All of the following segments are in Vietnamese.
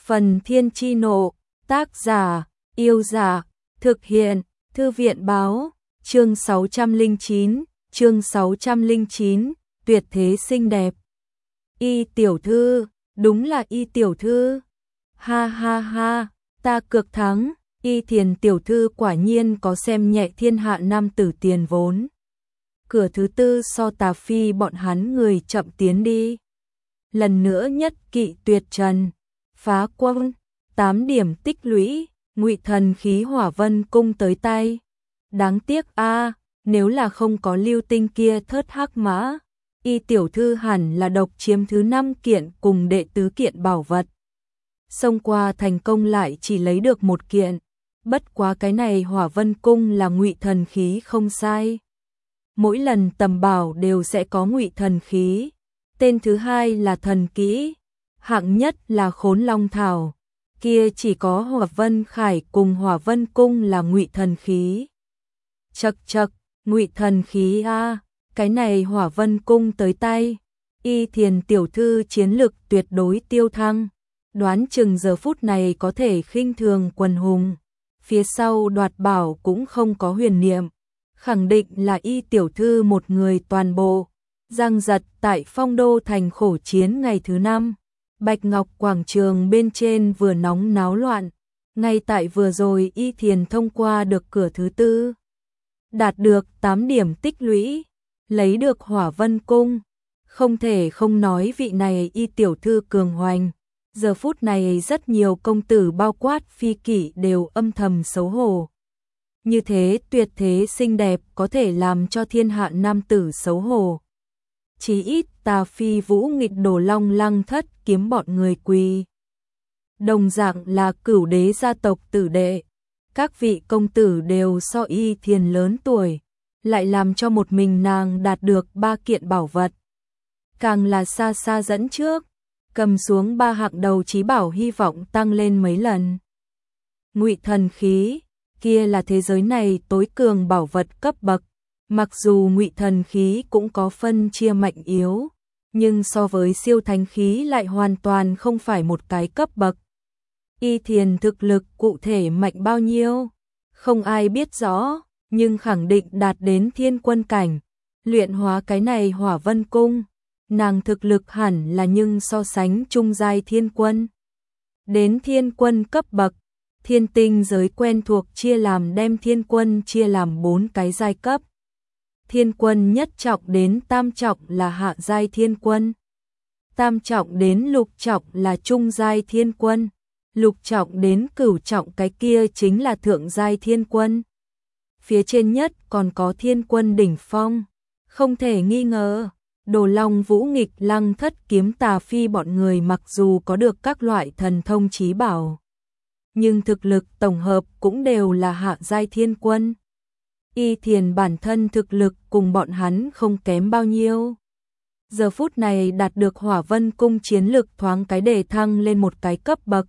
Phần Thiên Chi Nộ, tác giả, Yêu Giả, thực hiện, Thư viện Báo, chương 609, tuyệt thế xinh đẹp. Y tiểu thư, đúng là Y tiểu thư. Ha ha ha, ta cược thắng, Y Thiền tiểu thư quả nhiên có xem nhẹ thiên hạ nam tử tiền vốn. Cửa thứ tư so Tà Phi bọn hắn người chậm tiến đi. Lần nữa nhất kỵ tuyệt trần, phá quân, 8 điểm tích lũy, Ngụy Thần khí Hỏa Vân cung tới tay. Đáng tiếc a, nếu là không có Lưu Tinh kia thớt hắc mã, Y tiểu thư hẳn là độc chiếm thứ 5 kiện cùng đệ tứ kiện bảo vật. Xông qua thành công lại chỉ lấy được 1 kiện, bất quá cái này Hỏa Vân cung là Ngụy Thần khí không sai. Mỗi lần tầm bảo đều sẽ có Ngụy Thần khí. Tên thứ hai là thần kỹ, hạng nhất là Khốn Long Thảo, kia chỉ có Hỏa Vân Khải cùng Hỏa Vân cung là Ngụy Thần khí. Chậc chậc, Ngụy Thần khí a, cái này Hỏa Vân cung tới tay, Y Thiền tiểu thư chiến lực tuyệt đối tiêu thăng, đoán chừng giờ phút này có thể khinh thường quần hùng. Phía sau đoạt bảo cũng không có huyền niệm, khẳng định là Y tiểu thư một người toàn bộ. Giang giật tại Phong Đô thành khổ chiến ngày thứ 5, Bạch Ngọc quảng trường bên trên vừa nóng náo loạn, ngay tại vừa rồi Y Thiền thông qua được cửa thứ tư, đạt được 8 điểm tích lũy, lấy được Hỏa Vân cung, không thể không nói vị này Y tiểu thư cường hoành. Giờ phút này rất nhiều công tử bao quát phi kỷ đều âm thầm xấu hổ. Như thế tuyệt thế xinh đẹp có thể làm cho thiên hạ nam tử xấu hổ. Chí ít Tà Phi Vũ Nghịch Đồ Long Lăng Thất kiếm bọn người quỳ. Đồng dạng là Cửu đế gia tộc tử đệ, các vị công tử đều so Y Thiền lớn tuổi, lại làm cho một mình nàng đạt được 3 kiện bảo vật. Càng là xa xa dẫn trước, cầm xuống 3 hạng đầu chí bảo hy vọng tăng lên mấy lần. Ngụy Thần khí, kia là thế giới này tối cường bảo vật cấp bậc. Mặc dù Ngụy Thần khí cũng có phân chia mạnh yếu, nhưng so với siêu thánh khí lại hoàn toàn không phải một cái cấp bậc. Y Thiền thực lực cụ thể mạnh bao nhiêu, không ai biết rõ, nhưng khẳng định đạt đến thiên quân cảnh, luyện hóa cái này Hỏa Vân cung, nàng thực lực hẳn là nhưng so sánh trung giai thiên quân. Đến thiên quân cấp bậc, thiên tinh giới quen thuộc chia làm đem thiên quân chia làm 4 cái giai cấp. Thiên quân nhất trọng đến tam trọng là hạ giai thiên quân. Tam trọng đến lục trọng là trung giai thiên quân. Lục trọng đến cửu trọng cái kia chính là thượng giai thiên quân. Phía trên nhất còn có thiên quân đỉnh phong. Không thể nghi ngờ, Đồ Long Vũ Nghịch Lăng Thất kiếm Tà Phi bọn người mặc dù có được các loại thần thông chí bảo, nhưng thực lực tổng hợp cũng đều là hạ giai thiên quân. Y Thiền bản thân thực lực cùng bọn hắn không kém bao nhiêu. Giờ phút này đạt được Hỏa Vân cung chiến lực thoáng cái đề thăng lên một cái cấp bậc.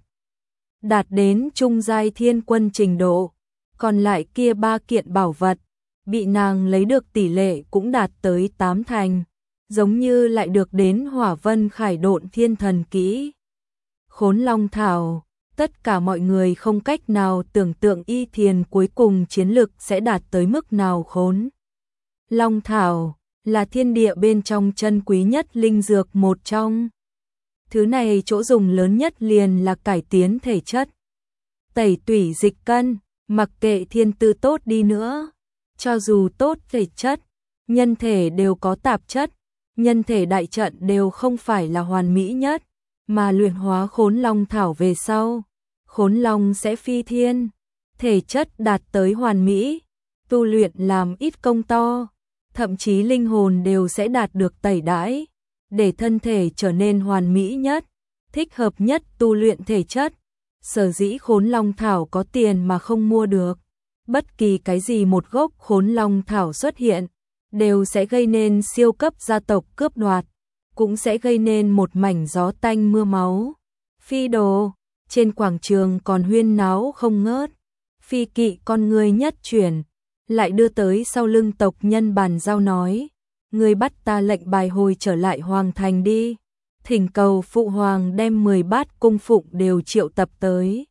Đạt đến trung giai thiên quân trình độ, còn lại kia 3 kiện bảo vật, bị nàng lấy được tỷ lệ cũng đạt tới 8 thành, giống như lại được đến Hỏa Vân Khải Độn Thiên Thần kỹ. Khốn Long Thảo. Tất cả mọi người không cách nào tưởng tượng Y Thiền cuối cùng chiến lực sẽ đạt tới mức nào. Khốn Long Thảo là thiên địa bên trong chân quý nhất linh dược một trong. Thứ này chỗ dùng lớn nhất liền là cải tiến thể chất, tẩy tủy dịch cân, mặc kệ thiên tư tốt đi nữa, cho dù tốt thể chất, nhân thể đều có tạp chất, nhân thể đại trận đều không phải là hoàn mỹ nhất, mà luyện hóa Khốn Long Thảo về sau, Khốn Long sẽ phi thiên, thể chất đạt tới hoàn mỹ, tu luyện làm ít công to, thậm chí linh hồn đều sẽ đạt được tẩy đãi, để thân thể trở nên hoàn mỹ nhất, thích hợp nhất tu luyện thể chất. Sở dĩ Khốn Long Thảo có tiền mà không mua được, bất kỳ cái gì một gốc Khốn Long Thảo xuất hiện, đều sẽ gây nên siêu cấp gia tộc cướp đoạt, cũng sẽ gây nên một mảnh gió tanh mưa máu. Phi đồ, trên quảng trường còn huyên náo không ngớt, phi kỵ con người nhất chuyển, lại đưa tới sau lưng tộc nhân bàn giao nói, ngươi bắt ta lệnh bài hồi trở lại hoàng thành đi. thỉnh cầu phụ hoàng đem 10 bát cung phụng đều triệu tập tới.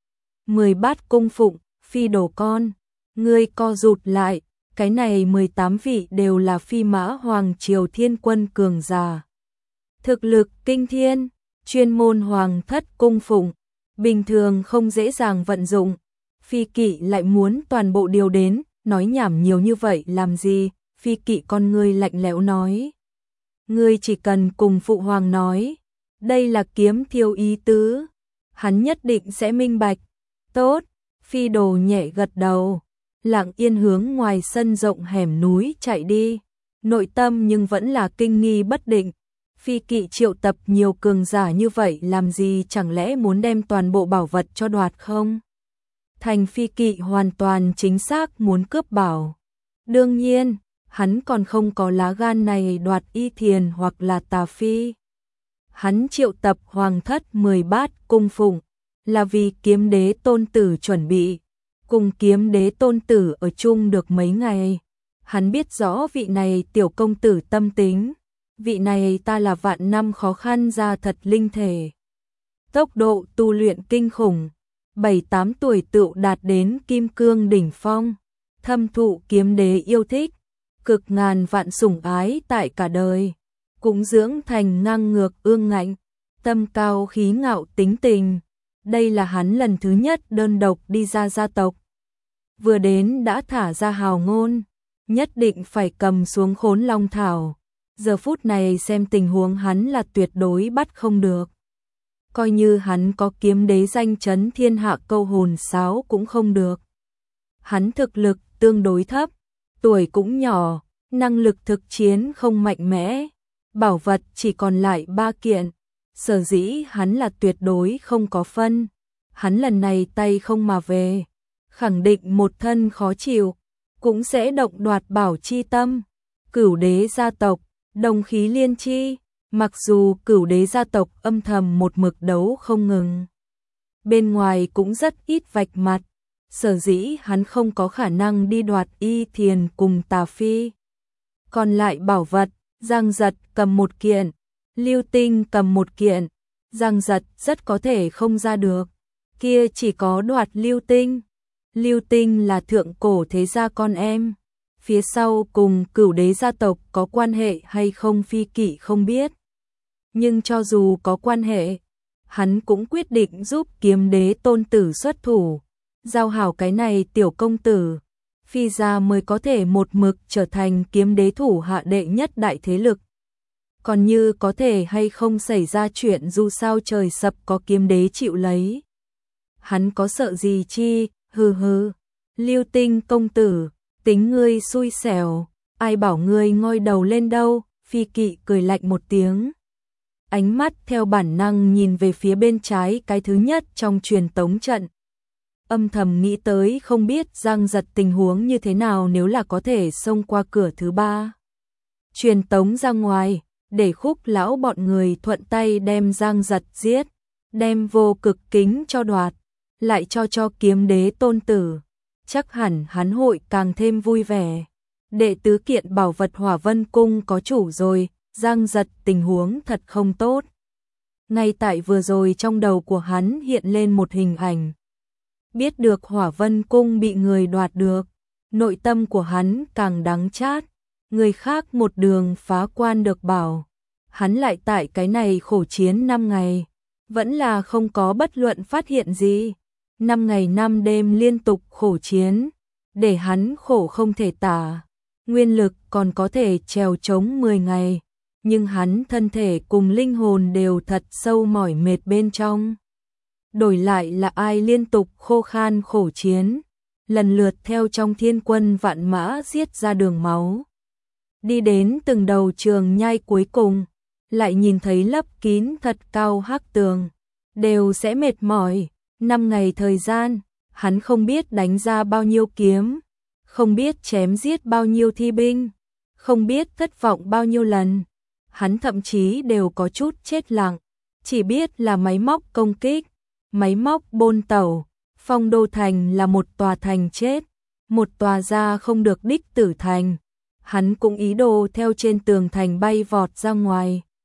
10 bát cung phụng, phi đồ con, ngươi co rụt lại, cái này 18 vị đều là phi mã hoàng triều thiên quân cường giả. Thực lực kinh thiên, chuyên môn hoàng thất cung phụng, bình thường không dễ dàng vận dụng. Phi Kỵ lại muốn toàn bộ điều đến, nói nhảm nhiều như vậy làm gì? Phi Kỵ con ngươi lạnh lẽo nói. Ngươi chỉ cần cùng phụ hoàng nói, đây là kiếm thiêu ý tứ, hắn nhất định sẽ minh bạch. Tốt, Phi Đồ nhẹ gật đầu, lặng yên hướng ngoài sân rộng hẻm núi chạy đi, nội tâm nhưng vẫn là kinh nghi bất định. Phi Kỵ triệu tập nhiều cường giả như vậy làm gì, chẳng lẽ muốn đem toàn bộ bảo vật cho đoạt không? Thành Phi Kỵ hoàn toàn chính xác muốn cướp bảo. Đương nhiên, hắn còn không có lá gan này đoạt Y Thiền hoặc là Tà Phi. Hắn triệu tập hoàng thất 10 bát cung phụng, là vì Kiếm Đế tôn tử chuẩn bị, cùng Kiếm Đế tôn tử ở chung được mấy ngày. Hắn biết rõ vị này tiểu công tử tâm tính, vị này ta là vạn năm khó khăn ra thật linh thể. Tốc độ tu luyện kinh khủng, 7-8 tuổi tựu đạt đến kim cương đỉnh phong, thâm thụ Kiếm Đế yêu thích, cực ngàn vạn sủng ái tại cả đời, cũng dưỡng thành ngang ngược ương ngạnh, tâm cao khí ngạo tính tình. Đây là hắn lần thứ nhất đơn độc đi ra gia tộc. Vừa đến đã thả ra hào ngôn, nhất định phải cầm xuống Khốn Long Thảo. Giờ phút này xem tình huống hắn là tuyệt đối bắt không được. Coi như hắn có Kiếm Đế danh chấn thiên hạ câu hồn sáo cũng không được. Hắn thực lực tương đối thấp, tuổi cũng nhỏ, năng lực thực chiến không mạnh mẽ, bảo vật chỉ còn lại 3 kiện. Sở dĩ hắn là tuyệt đối không có phân. Hắn lần này tay không mà về, khẳng định một thân khó chịu, cũng sẽ động đoạt bảo chi tâm. Cửu Đế gia tộc, đồng khí liên chi, mặc dù Cửu Đế gia tộc âm thầm một mực đấu không ngừng, bên ngoài cũng rất ít vạch mặt, sở dĩ hắn không có khả năng đi đoạt Y Thiền cùng Tà Phi. Còn lại bảo vật, Giang Giật cầm 1 kiện, Lưu Tinh cầm 1 kiện, Giang Giật rất có thể không ra được, kia chỉ có đoạt Lưu Tinh. Lưu Tinh là thượng cổ thế gia con em, phía sau cùng Cửu Đế gia tộc có quan hệ hay không Phi Kỵ không biết. Nhưng cho dù có quan hệ, hắn cũng quyết định giúp Kiếm Đế tôn tử xuất thủ, giao hảo cái này tiểu công tử, Phi gia mới có thể một mực trở thành Kiếm Đế thủ hạ đệ nhất đại thế lực. Còn như có thể hay không xảy ra chuyện dù sao trời sập có Kiếm Đế chịu lấy. Hắn có sợ gì chi, hừ hừ. Lưu Tinh công tử, tính ngươi xui xẻo, ai bảo ngươi ngoi đầu lên đâu. Phi Kỵ cười lạnh một tiếng, ánh mắt theo bản năng nhìn về phía bên trái cái thứ nhất trong truyền tống trận. Âm thầm nghĩ tới không biết Giang Giật tình huống như thế nào nếu là có thể xông qua cửa thứ 3. Truyền tống ra ngoài, để Khúc lão bọn người thuận tay đem Giang Giật giết, đem Vô Cực kính cho đoạt, lại cho Kiếm Đế tôn tử, chắc hẳn hắn hội càng thêm vui vẻ. Đệ tứ kiện bảo vật Hỏa Vân Cung có chủ rồi, Giang Giật tình huống thật không tốt. Ngay tại vừa rồi trong đầu của hắn hiện lên một hình ảnh. Biết được Hỏa Vân Cung bị người đoạt được, nội tâm của hắn càng đắng chát. Người khác một đường phá quan được bảo, hắn lại tại cái này khổ chiến 5 ngày, vẫn là không có bất luận phát hiện gì. 5 ngày 5 đêm liên tục khổ chiến, để hắn khổ không thể tả. Nguyên lực còn có thể trèo chống 10 ngày, nhưng hắn thân thể cùng linh hồn đều thật sâu mỏi mệt bên trong. Đổi lại là ai liên tục khô khan khổ chiến, lần lượt theo trong thiên quân vạn mã giết ra đường máu. Đi đến từng đầu trường nhai cuối cùng, lại nhìn thấy lấp kín thật cao hắc tường, đều sẽ mệt mỏi. 5 ngày thời gian, hắn không biết đánh ra bao nhiêu kiếm, không biết chém giết bao nhiêu thi binh, không biết thất vọng bao nhiêu lần. Hắn thậm chí đều có chút chết lặng, chỉ biết là máy móc công kích, máy móc bôn tẩu. Phong Đô Thành là một tòa thành chết, một tòa ra không được đích tử thành. Hắn cũng ý đồ theo trên tường thành bay vọt ra ngoài.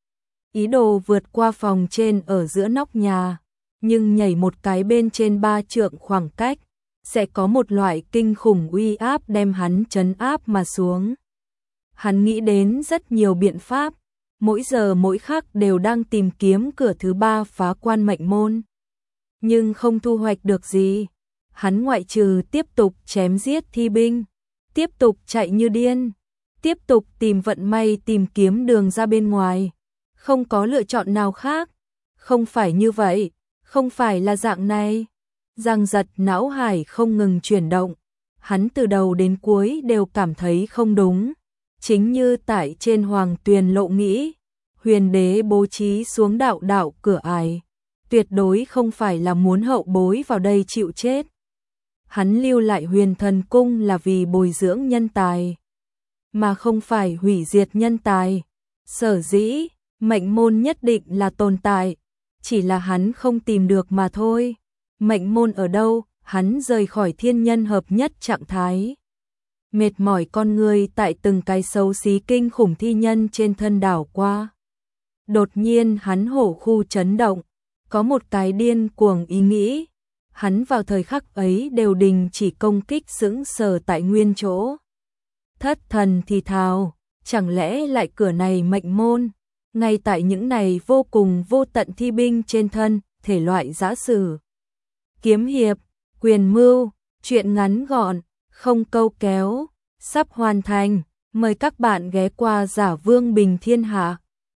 ý đồ vượt qua phòng trên ở giữa nóc nhà, nhưng nhảy một cái bên trên 3 trượng khoảng cách, sẽ có một loại kinh khủng uy áp đem hắn trấn áp mà xuống. Hắn nghĩ đến rất nhiều biện pháp, mỗi giờ mỗi khắc đều đang tìm kiếm cửa thứ 3 phá quan mệnh môn. Nhưng không thu hoạch được gì, hắn ngoại trừ tiếp tục chém giết thi binh, tiếp tục chạy như điên, tiếp tục tìm vận may tìm kiếm đường ra bên ngoài. Không có lựa chọn nào khác, không phải như vậy, không phải là dạng này. Giang giật não hải không ngừng chuyển động, hắn từ đầu đến cuối đều cảm thấy không đúng. Chính như tại trên Hoàng Tuyền Lộ nghĩ, huyền đế bố trí xuống đạo đạo cửa ải, tuyệt đối không phải là muốn hậu bối vào đây chịu chết. Hắn lưu lại Huyền Thần Cung là vì bồi dưỡng nhân tài, mà không phải hủy diệt nhân tài. Sở dĩ, mệnh môn nhất định là tồn tại, chỉ là hắn không tìm được mà thôi. Mệnh môn ở đâu, hắn rời khỏi thiên nhân hợp nhất trạng thái. Mệt mỏi con người tại từng cái xấu xí kinh khủng thi nhân trên thân đảo qua. Đột nhiên hắn hổ khu chấn động, có một cái điên cuồng ý nghĩ. Hắn vào thời khắc ấy đều đình chỉ công kích sững sờ tại nguyên chỗ. Thất thần thì thào, chẳng lẽ lại cửa này mệnh môn, ngay tại những này vô cùng vô tận thi binh trên thân, thể loại giã sử. Kiếm hiệp, quyền mưu, chuyện ngắn gọn, không câu kéo, sắp hoàn thành, mời các bạn ghé qua Giả Vương Bình Thiên Hạ.